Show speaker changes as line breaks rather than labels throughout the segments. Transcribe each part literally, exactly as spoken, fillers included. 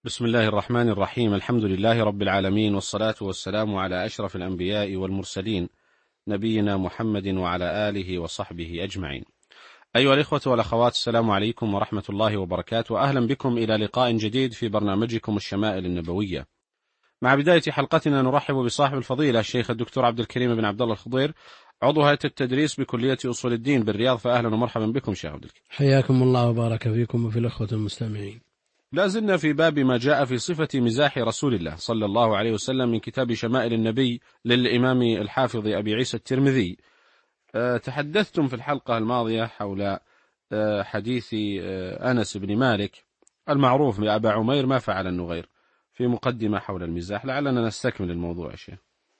بسم الله الرحمن الرحيم. الحمد لله رب العالمين، والصلاة والسلام على أشرف الأنبياء والمرسلين، نبينا محمد وعلى آله وصحبه أجمعين. أيها الإخوة والأخوات، السلام عليكم ورحمة الله وبركاته، وأهلا بكم إلى لقاء جديد في برنامجكم الشمائل النبوية. مع بداية حلقتنا نرحب بصاحب الفضيلة الشيخ الدكتور عبد الكريم بن عبد الله الخضير، عضو هيئة التدريس بكلية أصول الدين بالرياض، فأهلا ومرحبا بكم شيخ عبد الكريم.
حياكم الله وبارك فيكم وفي الأخوة المستمعين.
لا زلنا في باب ما جاء في صفة مزاح رسول الله صلى الله عليه وسلم من كتاب شمائل النبي للإمام الحافظ أبي عيسى الترمذي. أه تحدثتم في الحلقة الماضية حول أه حديث أه أنس بن مالك المعروف بأبا عمير ما فعل النغير، في مقدمة حول المزاح، لعلنا نستكمل الموضوع شيء.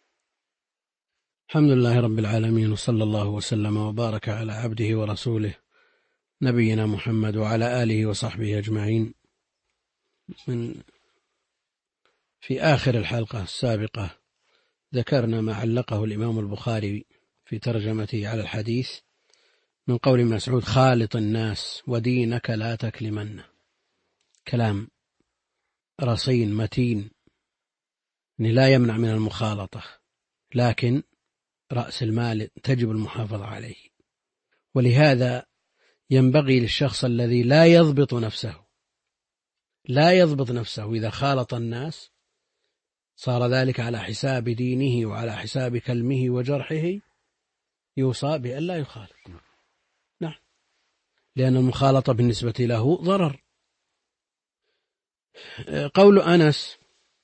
الحمد لله رب العالمين، وصلى الله وسلم وبارك على عبده ورسوله نبينا محمد وعلى آله وصحبه أجمعين. من في آخر الحلقة السابقة ذكرنا ما علقه الإمام البخاري في ترجمته على الحديث من قول مسعود: خالط الناس ودينك لا تكلمن. كلام رصين متين لا يمنع من المخالطة، لكن رأس المال تجب المحافظة عليه. ولهذا ينبغي للشخص الذي لا يضبط نفسه لا يضبط نفسه إذا خالط الناس صار ذلك على حساب دينه وعلى حساب كلمه وجرحه، يوصى بأن لا يخالط. نعم، لأن المخالطة بالنسبة له ضرر. قول أنس: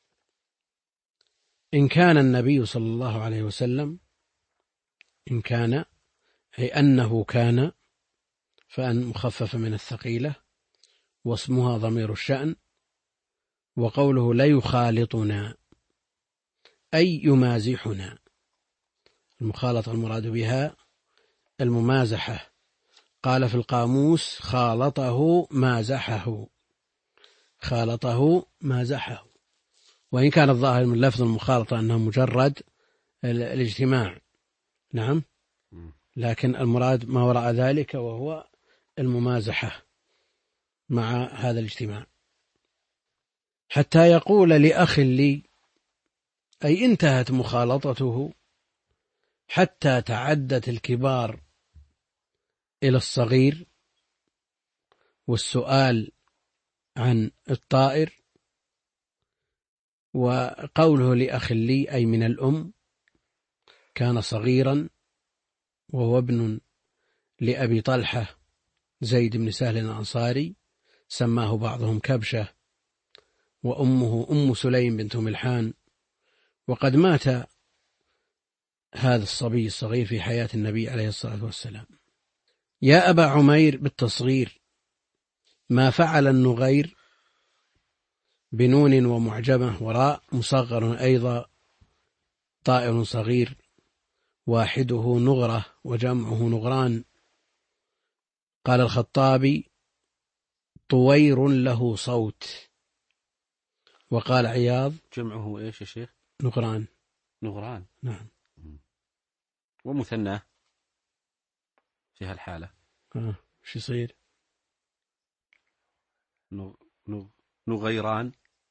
إن كان النبي صلى الله عليه وسلم، إن كان أي أنه كان، فأن مخفف من الثقيلة واسمها ضمير الشأن. وقوله لا يخالطنا أي يمازحنا، المخالطة المراد بها الممازحة. قال في القاموس: خالطه مازحه، خالطه مازحه. وإن كان الظاهر من لفظ المخالطة أنه مجرد الاجتماع، نعم، لكن المراد ما وراء ذلك وهو الممازحة مع هذا الاجتماع. حتى يقول لأخ لي، أي انتهت مخالطته حتى تعدت الكبار إلى الصغير، والسؤال عن الطائر. وقوله لأخ لي أي من الأم، كان صغيرا وهو ابن لأبي طلحة زيد بن سهل الأنصاري، سماه بعضهم كبشة، وأمه أم سليم بنت ملحان. وقد مات هذا الصبي الصغير في حياة النبي عليه الصلاة والسلام. يا أبا عمير بالتصغير، ما فعل النغير بنون ومعجمة وراء مصغر أيضا، طائر صغير واحده نغرة وجمعه نغران. قال الخطابي: طوير له صوت. وقال عياض:
جمعه إيش يا شيخ؟
نغران.
نغران،
نعم.
ومثناه في هالحالة
آه. شو يصير؟
نغ... نغ... نغيران.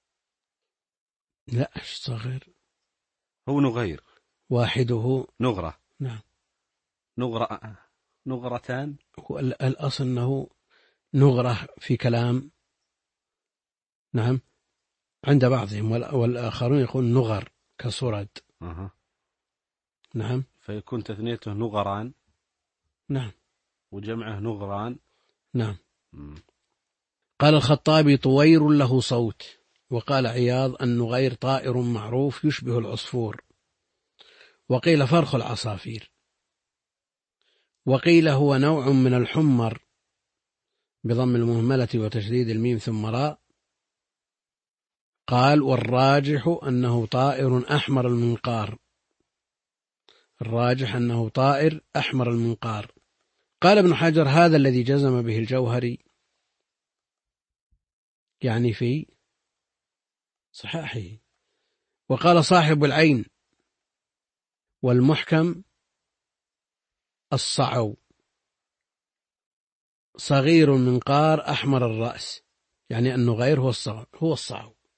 لا، صغير
هو نغير
واحده
نغرة.
نعم.
نغرة نغرتان.
الأصل أنه نغرة في كلام، نعم، عند بعضهم، والآخرون يقول نغر كصرد.
أه.
نعم،
فيكون تثنيته نغران.
نعم،
وجمعه نغران.
نعم.
م.
قال الخطابي: طوير له صوت. وقال عياض: النغير طائر معروف يشبه العصفور، وقيل فرخ العصافير، وقيل هو نوع من الحمر بضم المهملة وتشديد الميم ثم راء. قال: والراجح أنه طائر أحمر المنقار، الراجح أنه طائر أحمر المنقار. قال ابن حجر: هذا الذي جزم به الجوهري، يعني في صحاحه. وقال صاحب العين: والمحكم الصعو، صغير منقار أحمر الرأس، يعني أنه غير هو الصعو هو الصعو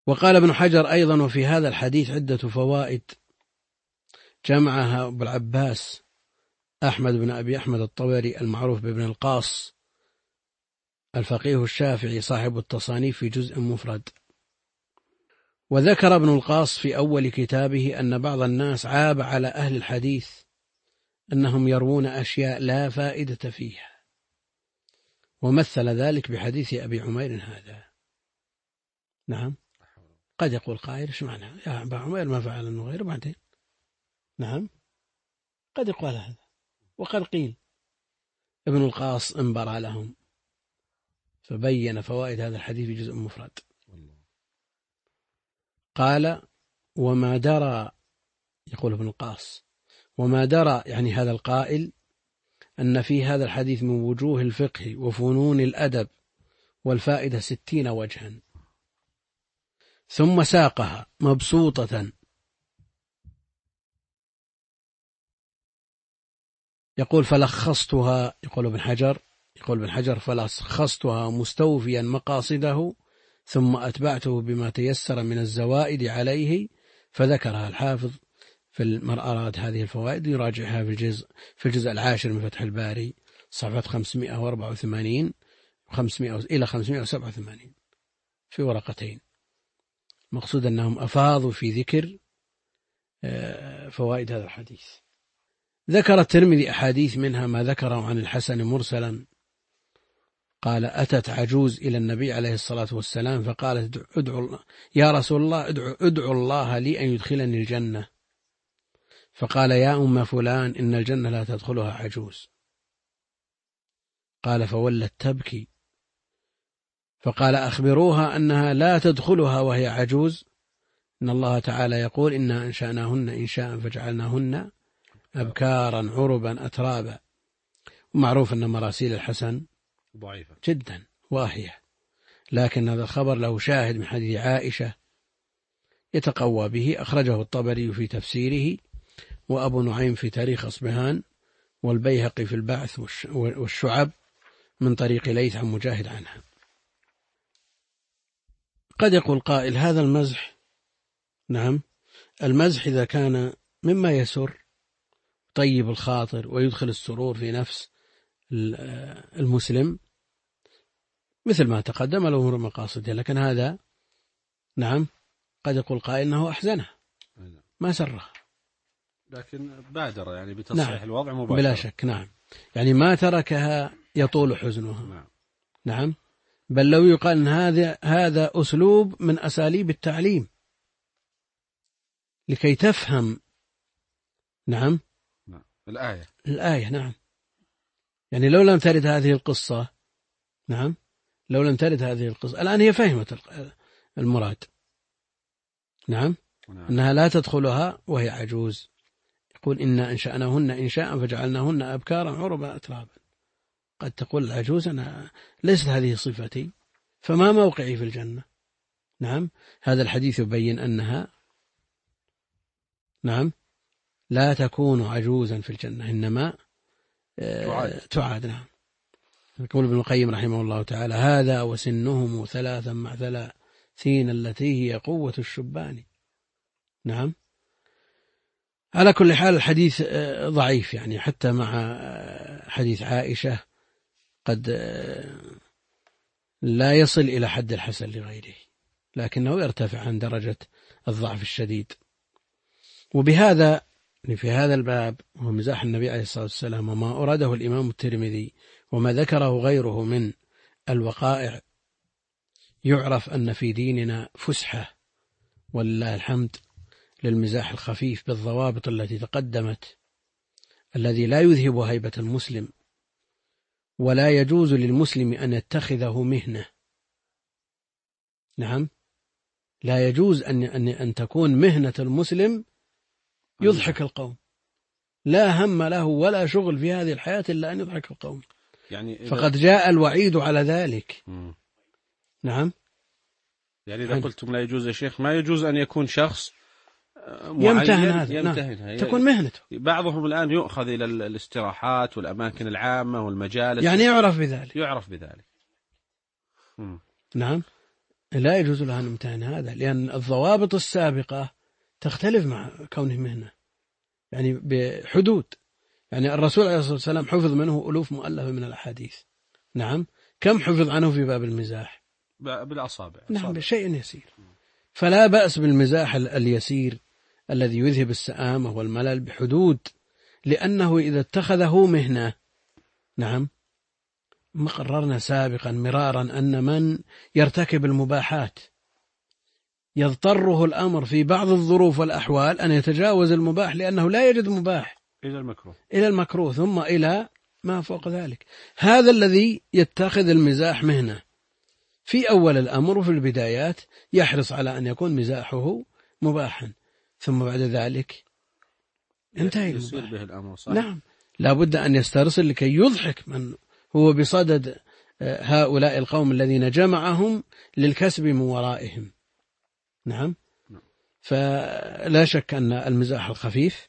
وقال ابن حجر أيضا: وفي هذا الحديث عدة فوائد جمعها أبو العباس أحمد بن أبي أحمد الطبري المعروف بابن القاص الفقيه الشافعي صاحب التصانيف في جزء مفرد. وذكر ابن القاص في أول كتابه أن بعض الناس عاب على أهل الحديث أنهم يروون أشياء لا فائدة فيها، ومثل ذلك بحديث أبي عمير هذا. نعم، قد يقول قائل: ايش معنى يا أبا عمير ما فعل أنه غيره بعدين؟ نعم، قد يقول هذا، وقد قيل. ابن القاص انبر لهم فبين فوائد هذا الحديث في جزء مفرد. قال: وما درى، يقول ابن القاص، وما درى يعني هذا القائل أن في هذا الحديث من وجوه الفقه وفنون الأدب والفائدة ستين وجها، ثم ساقها مبسوطة. يقول: فلخصتها، يقول ابن حجر يقول ابن حجر فلخصتها مستوفيا مقاصده، ثم أتبعته بما تيسر من الزوائد عليه، فذكرها الحافظ في المرأرات. هذه الفوائد يراجعها في الجزء في الجزء العاشر من فتح الباري صفحة خمسمائة وأربعة وثمانين إلى خمسمائة وسبعة وثمانين في ورقتين. مقصود أنهم أفاضوا في ذكر فوائد هذا الحديث. ذكر الترمذي أحاديث منها ما ذكره عن الحسن مرسلا. قال: أتت عجوز إلى النبي عليه الصلاة والسلام فقالت: ادعو الله يا رسول الله، ادعو, ادعو الله لي أن يدخلني الجنة. فقال: يا أم فلان، إن الجنة لا تدخلها عجوز. قال: فولت تبكي. فقال: أخبروها أنها لا تدخلها وهي عجوز، إن الله تعالى يقول: إنا أنشأناهن إنشاء فجعلناهن أبكارا عربا أترابا. ومعروف أن مراسيل الحسن
ضعيفة
جدا واهية، لكن هذا الخبر له شاهد من حديث عائشة يتقوى به، أخرجه الطبري في تفسيره، وأبو نعيم في تاريخ أصبهان، والبيهقي في البعث والشعب من طريق ليث عن مجاهد عنها. قد يقول قائل: هذا المزح، نعم، المزح إذا كان مما يسر طيب الخاطر ويدخل السرور في نفس المسلم مثل ما تقدم له من مقاصده، لكن هذا نعم قد يقول قائل أنه أحزنه ما سره،
لكن بادر يعني بتصحيح
نعم
الوضع مباشرة
بلا شك. نعم، يعني ما تركها يطول حزنها.
نعم.
نعم، بل لو يقال أن هذا هذا أسلوب من أساليب التعليم لكي تفهم نعم
نعم الآية
الآية. نعم، يعني لو لم ترد هذه القصة، نعم لو لم ترد هذه القصة الآن هي فهمت المراد. نعم, نعم. أنها لا تدخلها وهي عجوز. يقول: إنا أنشأناهن إنشاء فجعلناهن أبكارا عربا أترابا. قد تقول العجوز: أنا ليست هذه صفتي، فما موقعي في الجنة. نعم، هذا الحديث يبين أنها نعم لا تكون عجوزا في الجنة، إنما تعاد, تعاد. نعم. يقول ابن القيم رحمه الله تعالى: هذا وسنهم ثلاثا مع ثلاثين التي هي قوة الشبان. نعم، على كل حال الحديث ضعيف، يعني حتى مع حديث عائشة قد لا يصل إلى حد الحسن لغيره، لكنه يرتفع عن درجة الضعف الشديد. وبهذا في هذا الباب هو مزاح النبي عليه الصلاة والسلام وما أراده الإمام الترمذي وما ذكره غيره من الوقائع، يعرف أن في ديننا فسحة ولله الحمد للمزاح الخفيف بالضوابط التي تقدمت، الذي لا يذهب هيبة المسلم، ولا يجوز للمسلم أن يتخذه مهنة. نعم، لا يجوز أن أن أن تكون مهنة المسلم يضحك القوم، لا هم له ولا شغل في هذه الحياة إلا أن يضحك القوم، يعني إذا فقد جاء الوعيد على ذلك. م. نعم،
يعني إذا قلتم لا يجوز يا شيخ، ما يجوز أن يكون شخص
يمتهن هذا،
يمتهن
نعم. تكون مهنته.
بعضهم الآن يؤخذ إلى الاستراحات والأماكن العامة والمجالس،
يعني يعرف بذلك،
يعرف بذلك.
م. نعم، لا يجوز لها أن يمتهن هذا، لأن الضوابط السابقة تختلف مع كونه مهنة، يعني بحدود. يعني الرسول عليه الصلاة والسلام حفظ منه ألوف مؤلفة من الأحاديث. نعم. كم حفظ عنه في باب المزاح؟
بالأصابع.
نعم، بشيء يسير. فلا بأس بالمزاح اليسير الذي يذهب السآمة والملل بحدود، لأنه إذا اتخذه مهنة. نعم. ما قررنا سابقا مرارا أن من يرتكب المباحات يضطره الأمر في بعض الظروف والأحوال أن يتجاوز المباح، لأنه لا يجد مباح
إلى المكروه
إلى المكروه ثم إلى ما فوق ذلك. هذا الذي يتخذ المزاح مهنة في أول الأمر وفي البدايات يحرص على أن يكون مزاحه مباحا، ثم بعد ذلك ينتهي
يصير به الأمر. صحيح.
نعم. لا بد أن يسترسل لكي يضحك من هو بصدد هؤلاء القوم الذين جمعهم للكسب من ورائهم. نعم. فلا شك أن المزاح الخفيف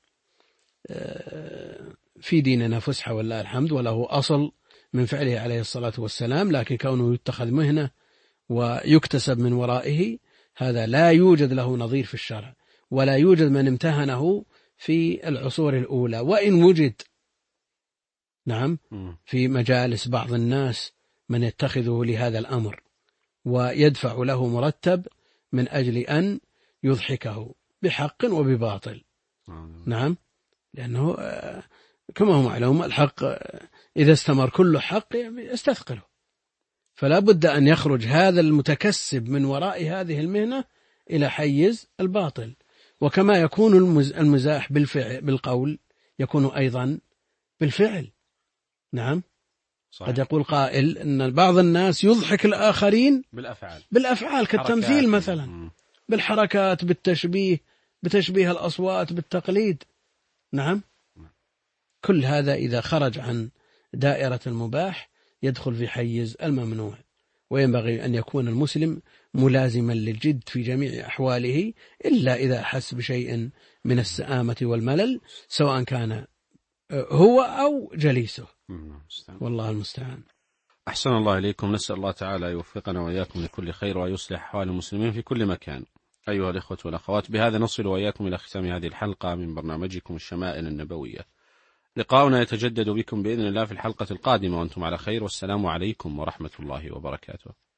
في ديننا فسحة والله الحمد، وله أصل من فعله عليه الصلاة والسلام، لكن كونه يتخذ مهنة ويكتسب من ورائه هذا لا يوجد له نظير في الشرع، ولا يوجد من امتهنه في العصور الأولى، وإن وجد نعم في مجالس بعض الناس من يتخذه لهذا الأمر ويدفع له مرتب من أجل أن يضحكه بحق وبباطل. نعم. لأنه كما هو معلوم الحق إذا استمر كل حق يستثقله، فلا بد أن يخرج هذا المتكسب من وراء هذه المهنة إلى حيز الباطل. وكما يكون المزاح بالفعل بالقول يكون أيضا بالفعل. نعم. صحيح. قد يقول قائل أن بعض الناس يضحك الآخرين
بالأفعال
بالأفعال كالتمثيل مثلا، م. بالحركات، بالتشبيه، بتشبيه الأصوات، بالتقليد. نعم. كل هذا إذا خرج عن دائرة المباح يدخل في حيز الممنوع، وينبغي أن يكون المسلم ملازما للجد في جميع أحواله، إلا إذا أحس بشيء من السآمة والملل سواء كان هو أو جليسه. والله المستعان.
أحسن الله إليكم. نسأل الله تعالى يوفقنا وإياكم لكل خير ويصلح أحوال المسلمين في كل مكان. أيها الإخوة والأخوات، بهذا نصل وإياكم إلى ختام هذه الحلقة من برنامجكم الشمائل النبوية. لقاؤنا يتجدد بكم بإذن الله في الحلقة القادمة وأنتم على خير، والسلام عليكم ورحمة الله وبركاته.